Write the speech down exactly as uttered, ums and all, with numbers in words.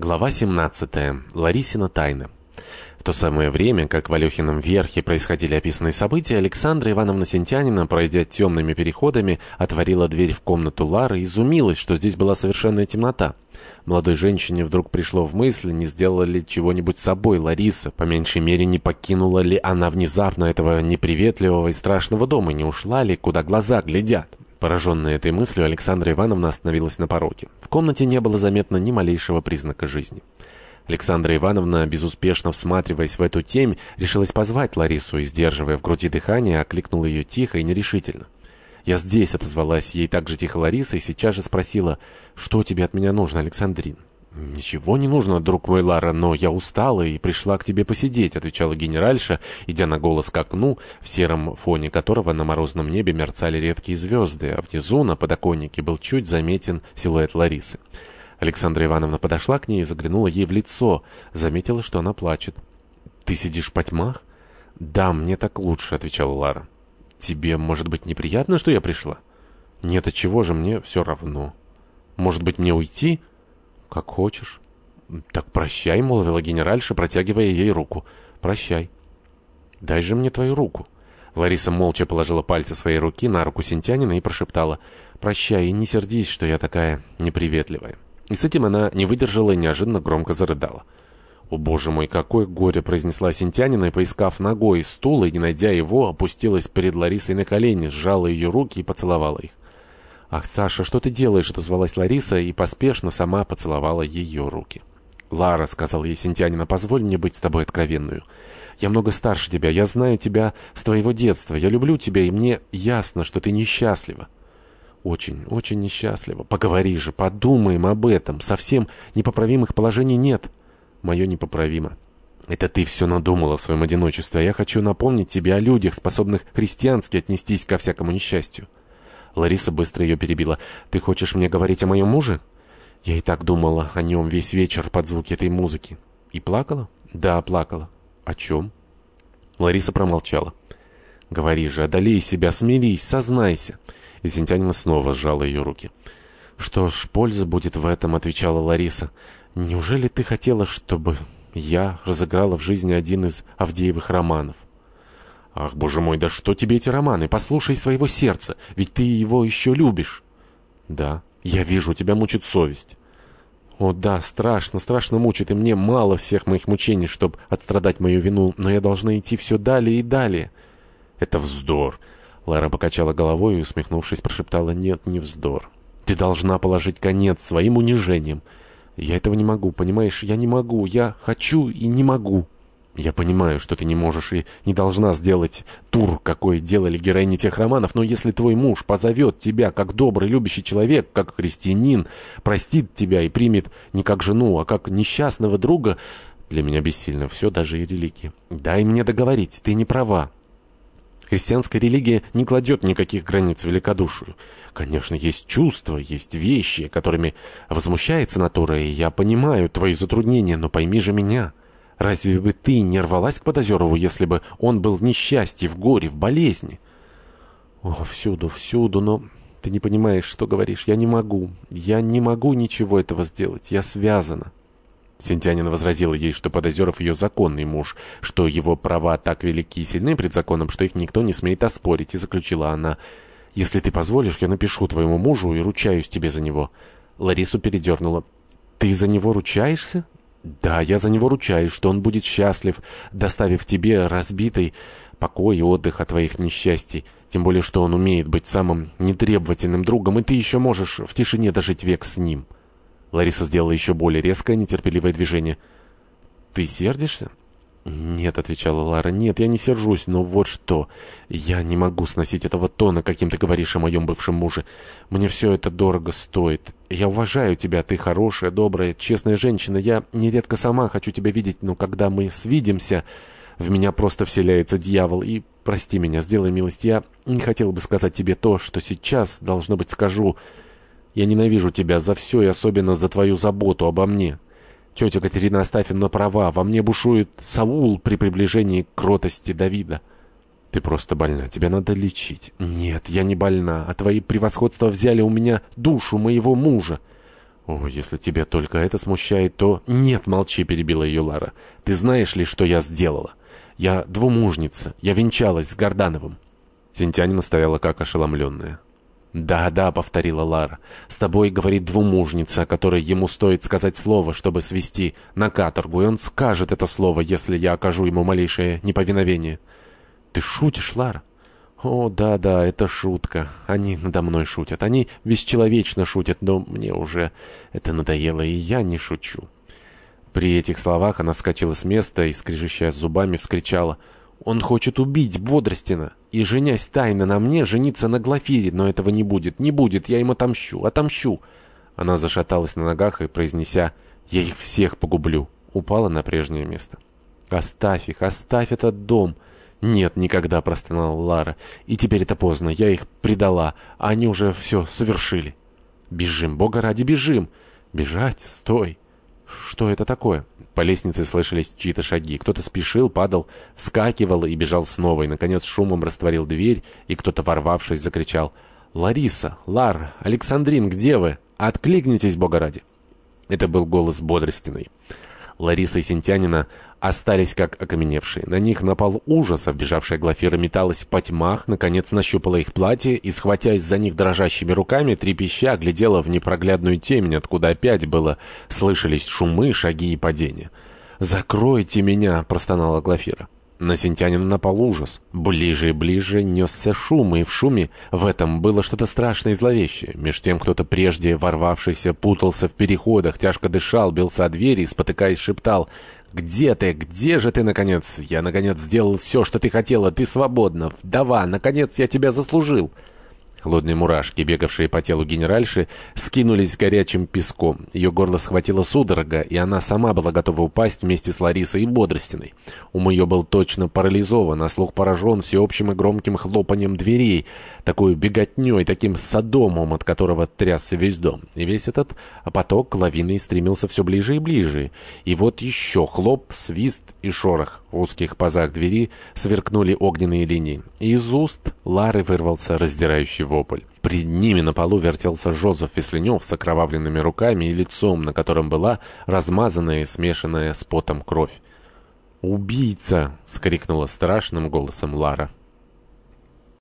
Глава семнадцатая. Ларисина тайна. В то самое время, как в Алехином верхе происходили описанные события, Александра Ивановна Сентянина, пройдя темными переходами, отворила дверь в комнату Лары и изумилась, что здесь была совершенная темнота. Молодой женщине вдруг пришло в мысль, не сделала ли чего-нибудь с собой Лариса, по меньшей мере не покинула ли она внезапно этого неприветливого и страшного дома, не ушла ли, куда глаза глядят. Пораженная этой мыслью, Александра Ивановна остановилась на пороге. В комнате не было заметно ни малейшего признака жизни. Александра Ивановна, безуспешно всматриваясь в эту темь, решилась позвать Ларису и, сдерживая в груди дыхание, окликнула ее тихо и нерешительно. «Я здесь», — отозвалась ей так же тихо Лариса и сейчас же спросила: «Что тебе от меня нужно, Александрин?» «Ничего не нужно, друг мой, Лара, но я устала и пришла к тебе посидеть», — отвечала генеральша, идя на голос к окну, в сером фоне которого на морозном небе мерцали редкие звезды, а внизу на подоконнике был чуть заметен силуэт Ларисы. Александра Ивановна подошла к ней и заглянула ей в лицо, заметила, что она плачет. «Ты сидишь по тьмах?» «Да, мне так лучше», — отвечала Лара. «Тебе, может быть, неприятно, что я пришла?» «Нет, отчего же, мне все равно». «Может быть, мне уйти?» «Как хочешь». «Так прощай», — молвила генеральша, протягивая ей руку. «Прощай». «Дай же мне твою руку». Лариса молча положила пальцы своей руки на руку Сентянина и прошептала: «Прощай, и не сердись, что я такая неприветливая». И с этим она не выдержала и неожиданно громко зарыдала. «О, боже мой, какое горе!» — произнесла Сентянина, и, поискав ногой стула и не найдя его, опустилась перед Ларисой на колени, сжала ее руки и поцеловала их. «Ах, Саша, что ты делаешь?» — отозвалась Лариса и поспешно сама поцеловала ее руки. «Лара», — сказал ей Сентянина, — «позволь мне быть с тобой откровенную. Я много старше тебя, я знаю тебя с твоего детства, я люблю тебя, и мне ясно, что ты несчастлива». «Очень, очень несчастлива. Поговори же, подумаем об этом. Совсем непоправимых положений нет». «Мое непоправимо». «Это ты все надумала в своем одиночестве, а я хочу напомнить тебе о людях, способных христиански отнестись ко всякому несчастью». Лариса быстро ее перебила. «Ты хочешь мне говорить о моем муже?» «Я и так думала о нем весь вечер под звуки этой музыки». «И плакала?» «Да, плакала». «О чем?» Лариса промолчала. «Говори же, одолей себя, смирись, сознайся». И Сентянина снова сжала ее руки. «Что ж, польза будет в этом», — отвечала Лариса. «Неужели ты хотела, чтобы я разыграла в жизни один из Авдеевых романов?» «Ах, боже мой, да что тебе эти романы? Послушай своего сердца, ведь ты его еще любишь». «Да, я вижу, тебя мучит совесть». «О да, страшно, страшно мучит, и мне мало всех моих мучений, чтобы отстрадать мою вину, но я должна идти все далее и далее». «Это вздор». Лара покачала головой и, усмехнувшись, прошептала: «Нет, не вздор. Ты должна положить конец своим унижениям». «Я этого не могу, понимаешь? Я не могу. Я хочу и не могу». «Я понимаю, что ты не можешь и не должна сделать тур, какой делали героини тех романов, но если твой муж позовет тебя как добрый, любящий человек, как христианин, простит тебя и примет не как жену, а как несчастного друга, для меня бессильно все, даже и религия. Дай мне договорить, ты не права. Христианская религия не кладет никаких границ великодушию. Конечно, есть чувства, есть вещи, которыми возмущается натура, и я понимаю твои затруднения, но пойми же меня». Разве бы ты не рвалась к Подозерову, если бы он был в несчастье, в горе, в болезни? О, всюду, всюду, но ты не понимаешь, что говоришь. Я не могу, я не могу ничего этого сделать. Я связана. Сентянина возразила ей, что Подозеров ее законный муж, что его права так велики и сильны пред законом, что их никто не смеет оспорить, и заключила она: «Если ты позволишь, я напишу твоему мужу и ручаюсь тебе за него». Ларису передернула. «Ты за него ручаешься?» «Да, я за него ручаюсь, что он будет счастлив, доставив тебе разбитый покой и отдых от твоих несчастий. Тем более, что он умеет быть самым нетребовательным другом, и ты еще можешь в тишине дожить век с ним». Лариса сделала еще более резкое, нетерпеливое движение. «Ты сердишься?» «Нет», — отвечала Лара, — «нет, я не сержусь, но вот что. Я не могу сносить этого тона, каким ты говоришь о моем бывшем муже. Мне все это дорого стоит. Я уважаю тебя, ты хорошая, добрая, честная женщина. Я нередко сама хочу тебя видеть, но когда мы свидимся, в меня просто вселяется дьявол. И прости меня, сделай милость, я не хотел бы сказать тебе то, что сейчас, должно быть, скажу. Я ненавижу тебя за все и особенно за твою заботу обо мне. Тетя Катерина Астафьевна права, во мне бушует Саул при приближении к кротости Давида. Ты просто больна, тебя надо лечить». «Нет, я не больна, а твои превосходства взяли у меня душу моего мужа». «О, если тебя только это смущает, то...» «Нет, молчи», — перебила ее Лара. «Ты знаешь ли, что я сделала? Я двумужница, я венчалась с Гордановым». Синтянина стояла как ошеломленная. «Да, да», — повторила Лара, — «с тобой, говорит, двумужница, которой ему стоит сказать слово, чтобы свести на каторгу, и он скажет это слово, если я окажу ему малейшее неповиновение». «Ты шутишь, Лара?» «О, да-да, это шутка. Они надо мной шутят. Они бесчеловечно шутят, но мне уже это надоело, и я не шучу». При этих словах она вскочила с места и, скрежеща зубами, вскричала: «Он хочет убить Бодростина и, женясь тайно на мне, жениться на Глафире, но этого не будет, не будет, я им отомщу, отомщу». Она зашаталась на ногах и, произнеся «Я их всех погублю», упала на прежнее место. «Оставь их, оставь этот дом». «Нет, никогда», — простонала Лара. «И теперь это поздно, я их предала, а они уже все совершили». «Бежим, Бога ради, бежим!» «Бежать? Стой!» «Что это такое?» По лестнице слышались чьи-то шаги. Кто-то спешил, падал, вскакивал и бежал снова, и, наконец, шумом растворил дверь, и кто-то, ворвавшись, закричал: «Лариса! Лар! Александрин, где вы? Откликнитесь, Бога ради!» Это был голос Бодростиной. Лариса и Синтянина остались как окаменевшие. На них напал ужас, а вбежавшая Глафира металась по тьмах, наконец нащупала их платье и, схватясь за них дрожащими руками, трепеща, глядела в непроглядную темень, откуда опять было слышались шумы, шаги и падения. «Закройте меня!» — простонала Глафира. На Синтянина напал ужас. Ближе и ближе несся шум, и в шуме в этом было что-то страшное и зловещее. Меж тем кто-то прежде ворвавшийся путался в переходах, тяжко дышал, бился о двери и, спотыкаясь, шептал: «Где ты? Где же ты, наконец? Я, наконец, сделал все, что ты хотела. Ты свободна. Вдова, наконец, я тебя заслужил». Холодные мурашки, бегавшие по телу генеральши, скинулись горячим песком. Ее горло схватило судорога, и она сама была готова упасть вместе с Ларисой и Бодростиной. Ум ее был точно парализован, а слух поражен всеобщим и громким хлопанием дверей, такой беготней, таким содомом, от которого трясся весь дом. И весь этот поток лавиной стремился все ближе и ближе. И вот еще хлоп, свист и шорох. В узких пазах двери сверкнули огненные линии. И из уст Лары вырвался раздирающий вопль. Пред ними на полу вертелся Жозеф Весленев с окровавленными руками и лицом, на котором была размазанная и смешанная с потом кровь. «Убийца!» — вскрикнула страшным голосом Лара.